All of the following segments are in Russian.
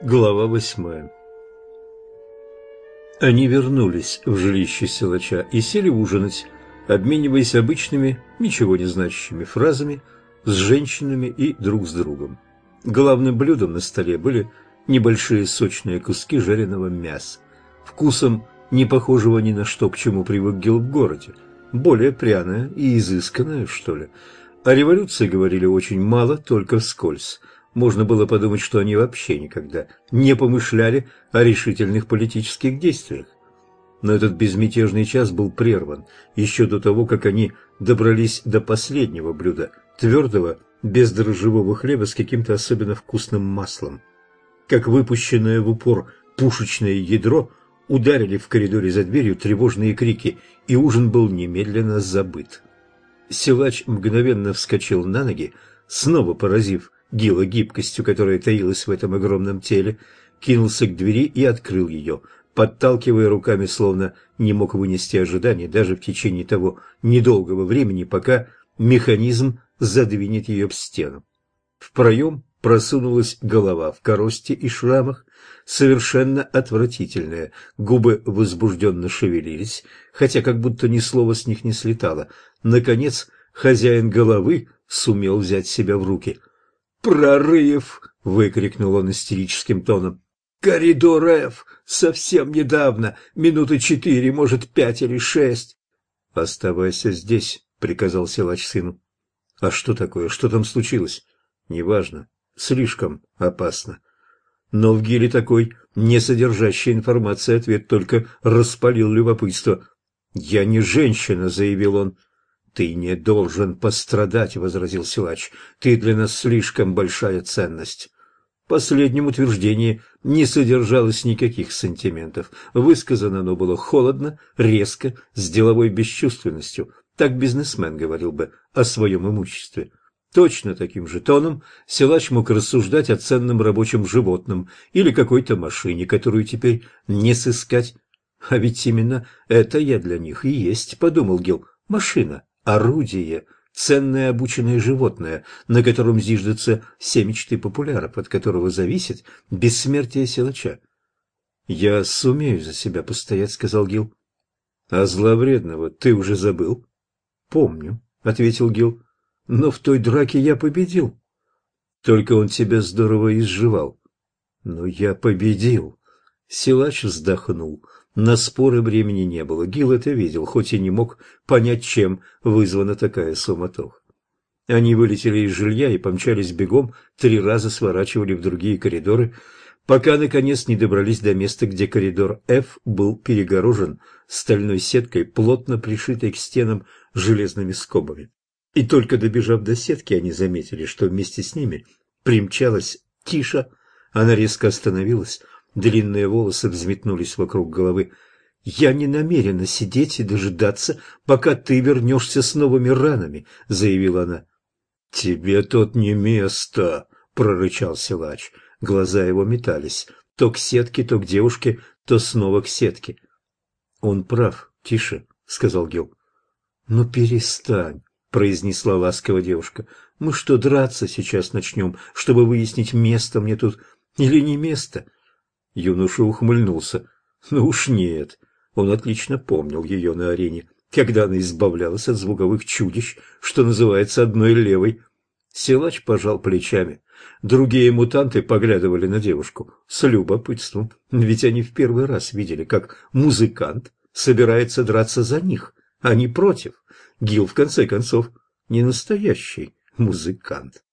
Глава 8. Они вернулись в жилище силача и сели ужинать, обмениваясь обычными, ничего не значащими фразами с женщинами и друг с другом. Главным блюдом на столе были небольшие сочные куски жареного мяса, вкусом не похожего ни на что, к чему привык Гил в городе, более пряное и изысканное, что ли. О революции говорили очень мало, только вскользь. Можно было подумать, что они вообще никогда не помышляли о решительных политических действиях. Но этот безмятежный час был прерван еще до того, как они добрались до последнего блюда, твердого, бездрожжевого хлеба с каким-то особенно вкусным маслом. Как выпущенное в упор пушечное ядро, ударили в коридоре за дверью тревожные крики, и ужин был немедленно забыт. Силач мгновенно вскочил на ноги, снова поразив Гила гибкостью, которая таилась в этом огромном теле, кинулся к двери и открыл ее, подталкивая руками, словно не мог вынести ожиданий даже в течение того недолгого времени, пока механизм задвинет ее в стену. В проем просунулась голова в коросте и шрамах, совершенно отвратительная, губы возбужденно шевелились, хотя как будто ни слова с них не слетало. Наконец, хозяин головы сумел взять себя в руки. «Прорыв!» — выкрикнул он истерическим тоном. «Коридор F! Совсем недавно! Минуты 4, может, 5 или 6!» «Оставайся здесь», — приказал силач сыну. «А что такое? Что там случилось?» «Неважно. Слишком опасно». Но в Гиле такой, не содержащий информации, ответ только распалил любопытство. «Я не женщина», — заявил он. «Ты не должен пострадать», — возразил силач. «Ты для нас слишком большая ценность». В последнем утверждении не содержалось никаких сантиментов. Высказано оно было холодно, резко, с деловой бесчувственностью. Так бизнесмен говорил бы о своем имуществе. Точно таким же тоном силач мог рассуждать о ценном рабочем животном или какой-то машине, которую теперь не сыскать. «А ведь именно это я для них и есть», — подумал Гил. «Машина. Орудие, ценное обученное животное, на котором зиждутся все мечты популяров, от которого зависит бессмертие силача». «Я сумею за себя постоять», — сказал Гил. «А зловредного ты уже забыл?» «Помню», — ответил Гил. «Но в той драке я победил». «Только он тебя здорово изживал». «Но я победил». Силач вздохнул. На споры времени не было. Гил это видел, хоть и не мог понять, чем вызвана такая суматоха. Они вылетели из жилья и помчались бегом, 3 раза сворачивали в другие коридоры, пока, наконец, не добрались до места, где коридор F был перегорожен стальной сеткой, плотно пришитой к стенам железными скобами. И только добежав до сетки, они заметили, что вместе с ними примчалась Тиша. Она резко остановилась. Длинные волосы взметнулись вокруг головы. «Я не намерена сидеть и дожидаться, пока ты вернешься с новыми ранами», — заявила она. «Тебе тут не место», — прорычал силач. Глаза его метались. То к сетке, то к девушке, то снова к сетке. «Он прав, Тише», — сказал Гил. «Ну перестань», — произнесла ласково девушка. «Мы что, драться сейчас начнем, чтобы выяснить, место мне тут или не место?» Юноша ухмыльнулся. Ну уж нет. Он отлично помнил ее на арене, когда она избавлялась от звуковых чудищ, что называется, одной левой. Силач пожал плечами. Другие мутанты поглядывали на девушку с любопытством, ведь они в первый раз видели, как музыкант собирается драться за них, а не против. Гил, в конце концов, не настоящий музыкант.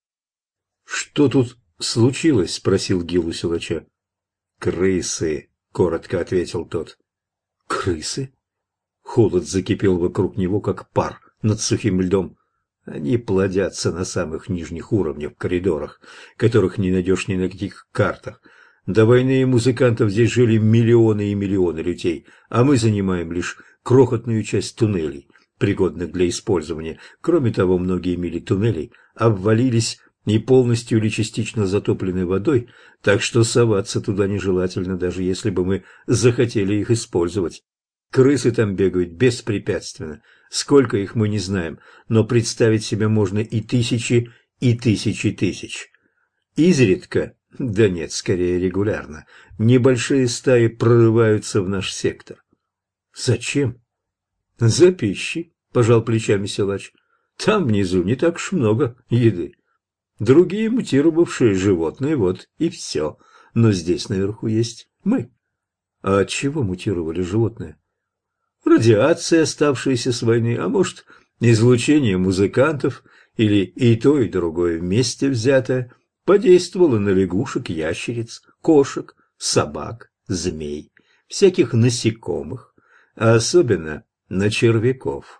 «Что тут случилось?» — спросил Гил у силача. «Крысы», — коротко ответил тот. «Крысы?» Холод закипел вокруг него, как пар над сухим льдом. Они плодятся на самых нижних уровнях в коридорах, которых не найдешь ни на каких картах. До войны музыкантов здесь жили миллионы и миллионы людей, а мы занимаем лишь крохотную часть туннелей, пригодных для использования. Кроме того, многие мили туннелей обвалились и полностью или частично затоплены водой, так что соваться туда нежелательно, даже если бы мы захотели их использовать. Крысы там бегают беспрепятственно. Сколько их мы не знаем, но представить себе можно и тысячи тысяч. Изредка Да нет, скорее регулярно. Небольшие стаи прорываются в наш сектор. Зачем? За пищей, пожал плечами силач. Там внизу не так уж много еды. Другие мутировавшие животные, вот и все. Но здесь наверху есть мы. А от чего мутировали животные? Радиация, оставшаяся с войны, а может, излучение музыкантов или и то, и другое вместе взятое, подействовало на лягушек, ящериц, кошек, собак, змей, всяких насекомых, а особенно на червяков.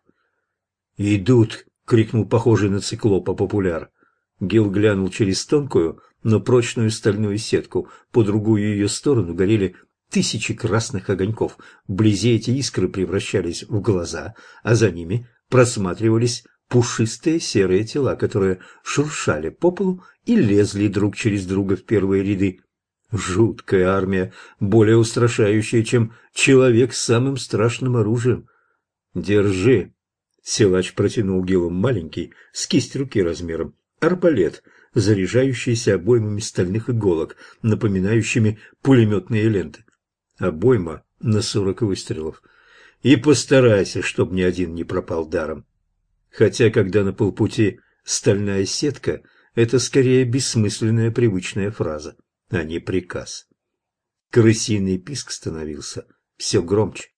«Идут!» — крикнул похожий на циклопа популяр. Гил глянул через тонкую, но прочную стальную сетку. По другую ее сторону горели тысячи красных огоньков. Вблизи эти искры превращались в глаза, а за ними просматривались пушистые серые тела, которые шуршали по полу и лезли друг через друга в первые ряды. Жуткая армия, более устрашающая, чем человек с самым страшным оружием. «Держи!» Силач протянул Гилу маленький, с кисть руки размером, арбалет, заряжающийся обоймами стальных иголок, напоминающими пулеметные ленты. Обойма на 40 выстрелов. И постарайся, чтоб ни один не пропал даром. Хотя, когда на полпути стальная сетка, это скорее бессмысленная привычная фраза, а не приказ. Крысиный писк становился все громче.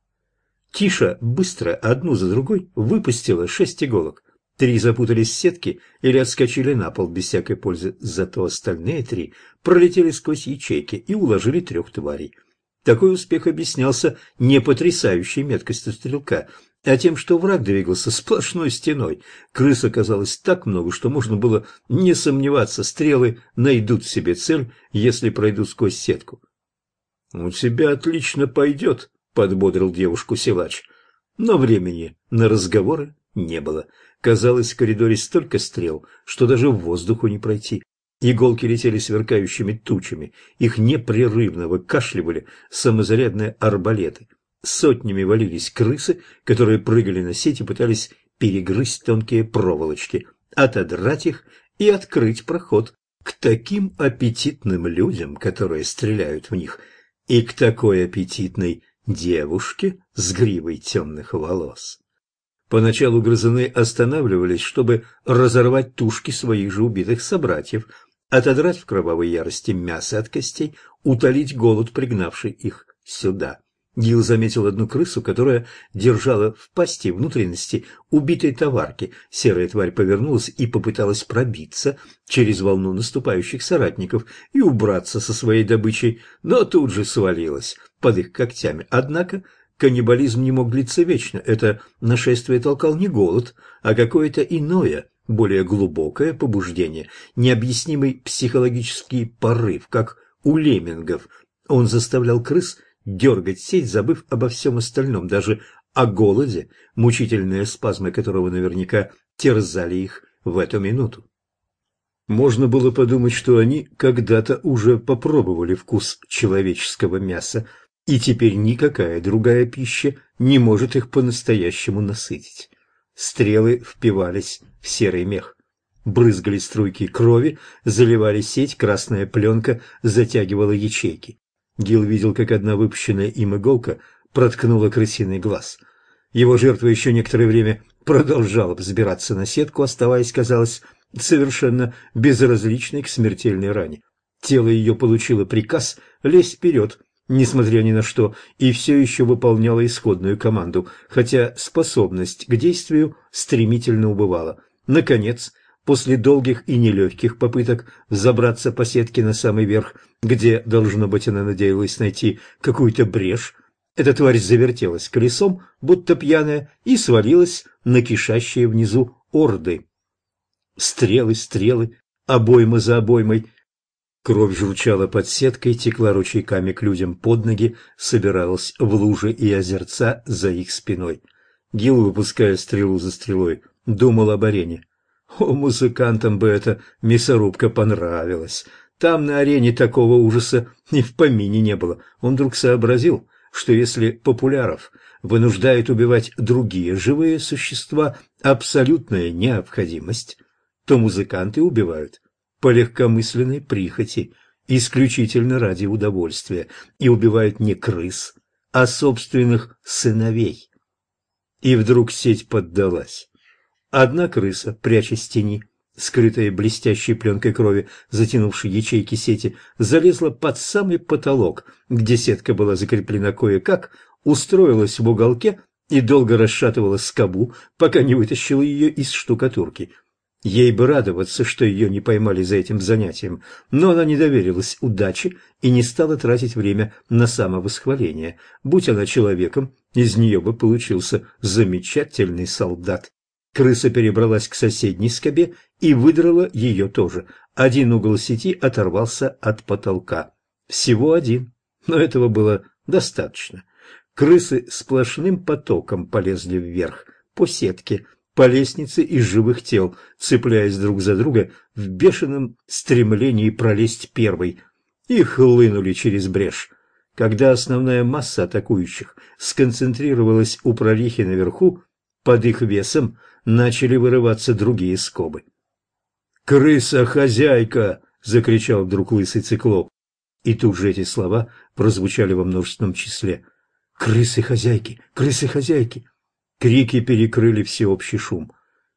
Тиша быстро, одну за другой, выпустила 6 иголок. 3 запутались в сетке или отскочили на пол без всякой пользы, зато остальные 3 пролетели сквозь ячейки и уложили 3 тварей. Такой успех объяснялся не потрясающей меткостью стрелка, а тем, что враг двигался сплошной стеной. Крыс оказалось так много, что можно было не сомневаться, стрелы найдут себе цель, если пройдут сквозь сетку. «У тебя отлично пойдет», — подбодрил девушку силач. Но времени на разговоры не было. Казалось, в коридоре столько стрел, что даже в воздуху не пройти. Иголки летели сверкающими тучами, их непрерывно выкашливали самозарядные арбалеты. Сотнями валились крысы, которые прыгали на сеть и пытались перегрызть тонкие проволочки, отодрать их и открыть проход к таким аппетитным людям, которые стреляют в них, и к такой аппетитной девушке с гривой темных волос. Поначалу грызуны останавливались, чтобы разорвать тушки своих же убитых собратьев, отодрать в кровавой ярости мясо от костей, утолить голод, пригнавший их сюда. Гил заметил одну крысу, которая держала в пасти внутренности убитой товарки. Серая тварь повернулась и попыталась пробиться через волну наступающих соратников и убраться со своей добычей, но тут же свалилась под их когтями. Однако каннибализм не мог длиться вечно. Это нашествие толкал не голод, а какое-то иное, более глубокое побуждение, необъяснимый психологический порыв, как у леммингов. Он заставлял крыс дергать сеть, забыв обо всем остальном, даже о голоде, мучительные спазмы которого наверняка терзали их в эту минуту. Можно было подумать, что они когда-то уже попробовали вкус человеческого мяса, и теперь никакая другая пища не может их по-настоящему насытить. Стрелы впивались в серый мех. Брызгали струйки крови, заливали сеть, красная пленка затягивала ячейки. Гил видел, как одна выпущенная им иголка проткнула крысиный глаз. Его жертва еще некоторое время продолжала взбираться на сетку, оставаясь, казалось, совершенно безразличной к смертельной ране. Тело ее получило приказ лезть вперед, несмотря ни на что, и все еще выполняло исходную команду, хотя способность к действию стремительно убывала. Наконец, после долгих и нелегких попыток взобраться по сетке на самый верх, где, должно быть, она надеялась найти какую-то брешь, эта тварь завертелась колесом, будто пьяная, и свалилась на кишащие внизу орды. Стрелы, стрелы, обойма за обоймой. Кровь журчала под сеткой, текла ручейками к людям под ноги, собиралась в лужи и озерца за их спиной. Гил, выпуская стрелу за стрелой, думал об арене. О, музыкантам бы эта мясорубка понравилась. Там на арене такого ужаса ни в помине не было. Он вдруг сообразил, что если популяров вынуждают убивать другие живые существа абсолютная необходимость, то музыканты убивают по легкомысленной прихоти исключительно ради удовольствия и убивают не крыс, а собственных сыновей. И вдруг сеть поддалась. Одна крыса, прячась в тени, скрытая блестящей пленкой крови, затянувшей ячейки сети, залезла под самый потолок, где сетка была закреплена кое-как, устроилась в уголке и долго расшатывала скобу, пока не вытащила ее из штукатурки. Ей бы радоваться, что ее не поймали за этим занятием, но она не доверилась удаче и не стала тратить время на самовосхваление. Будь она человеком, из нее бы получился замечательный солдат. Крыса перебралась к соседней скобе и выдрала ее тоже. Один угол сети оторвался от потолка. Всего один, но этого было достаточно. Крысы сплошным потоком полезли вверх, по сетке, по лестнице из живых тел, цепляясь друг за друга в бешеном стремлении пролезть первой, и хлынули через брешь. Когда основная масса атакующих сконцентрировалась у прорехи наверху, под их весом начали вырываться другие скобы. «Крыса-хозяйка!» — закричал вдруг лысый циклоп. И тут же эти слова прозвучали во множественном числе. «Крысы-хозяйки! Крысы-хозяйки!» Крики перекрыли всеобщий шум.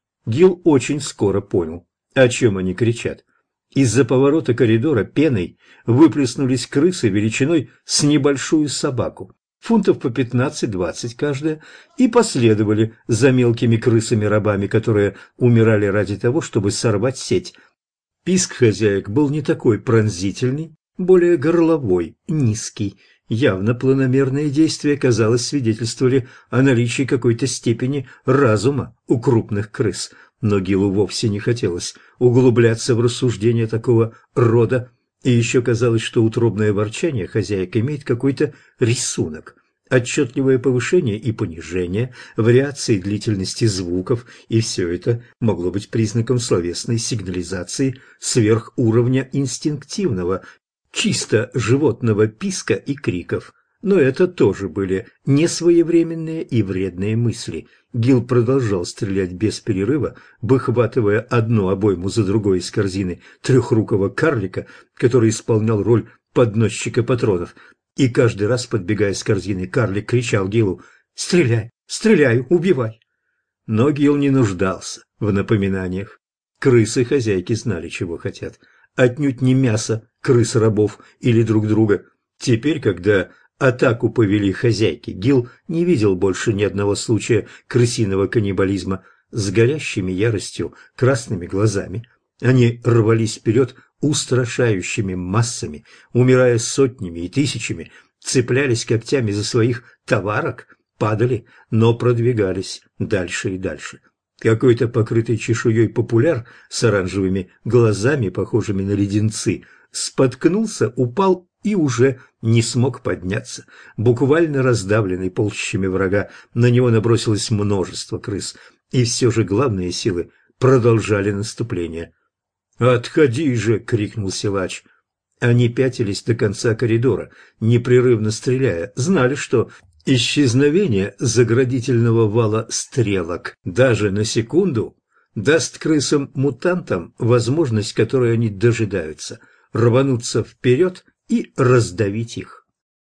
Гил очень скоро понял, о чем они кричат. Из-за поворота коридора пеной выплеснулись крысы величиной с небольшую собаку, фунтов по 15-20 каждая, и последовали за мелкими крысами-рабами, которые умирали ради того, чтобы сорвать сеть. Писк хозяек был не такой пронзительный, более горловой, низкий. Явно планомерные действия, казалось, свидетельствовали о наличии какой-то степени разума у крупных крыс, но Гилу вовсе не хотелось углубляться в рассуждения такого рода, и еще казалось, что утробное ворчание хозяек имеет какой-то рисунок, отчетливое повышение и понижение, вариации длительности звуков, и все это могло быть признаком словесной сигнализации сверхуровня инстинктивного, чисто животного писка и криков. Но это тоже были несвоевременные и вредные мысли. Гил продолжал стрелять без перерыва, выхватывая одну обойму за другой из корзины трехрукого карлика, который исполнял роль подносчика патронов. И каждый раз, подбегая с корзины, карлик кричал Гилу: «Стреляй! Стреляй! Убивай!» Но Гил не нуждался в напоминаниях. Крысы-хозяйки знали, чего хотят. Отнюдь не мясо крыс-рабов или друг друга. Теперь, когда атаку повели хозяйки, Гил не видел больше ни одного случая крысиного каннибализма. С горящими яростью красными глазами они рвались вперед устрашающими массами, умирая сотнями и тысячами, цеплялись когтями за своих товарок, падали, но продвигались дальше и дальше. Какой-то покрытый чешуей популяр с оранжевыми глазами, похожими на леденцы, споткнулся, упал и уже не смог подняться. Буквально раздавленный полчищами врага, на него набросилось множество крыс, и все же главные силы продолжали наступление. «Отходи же!» — крикнул силач. Они пятились до конца коридора, непрерывно стреляя, знали, что исчезновение заградительного вала стрелок даже на секунду даст крысам-мутантам возможность, которой они дожидаются, рвануться вперед и раздавить их.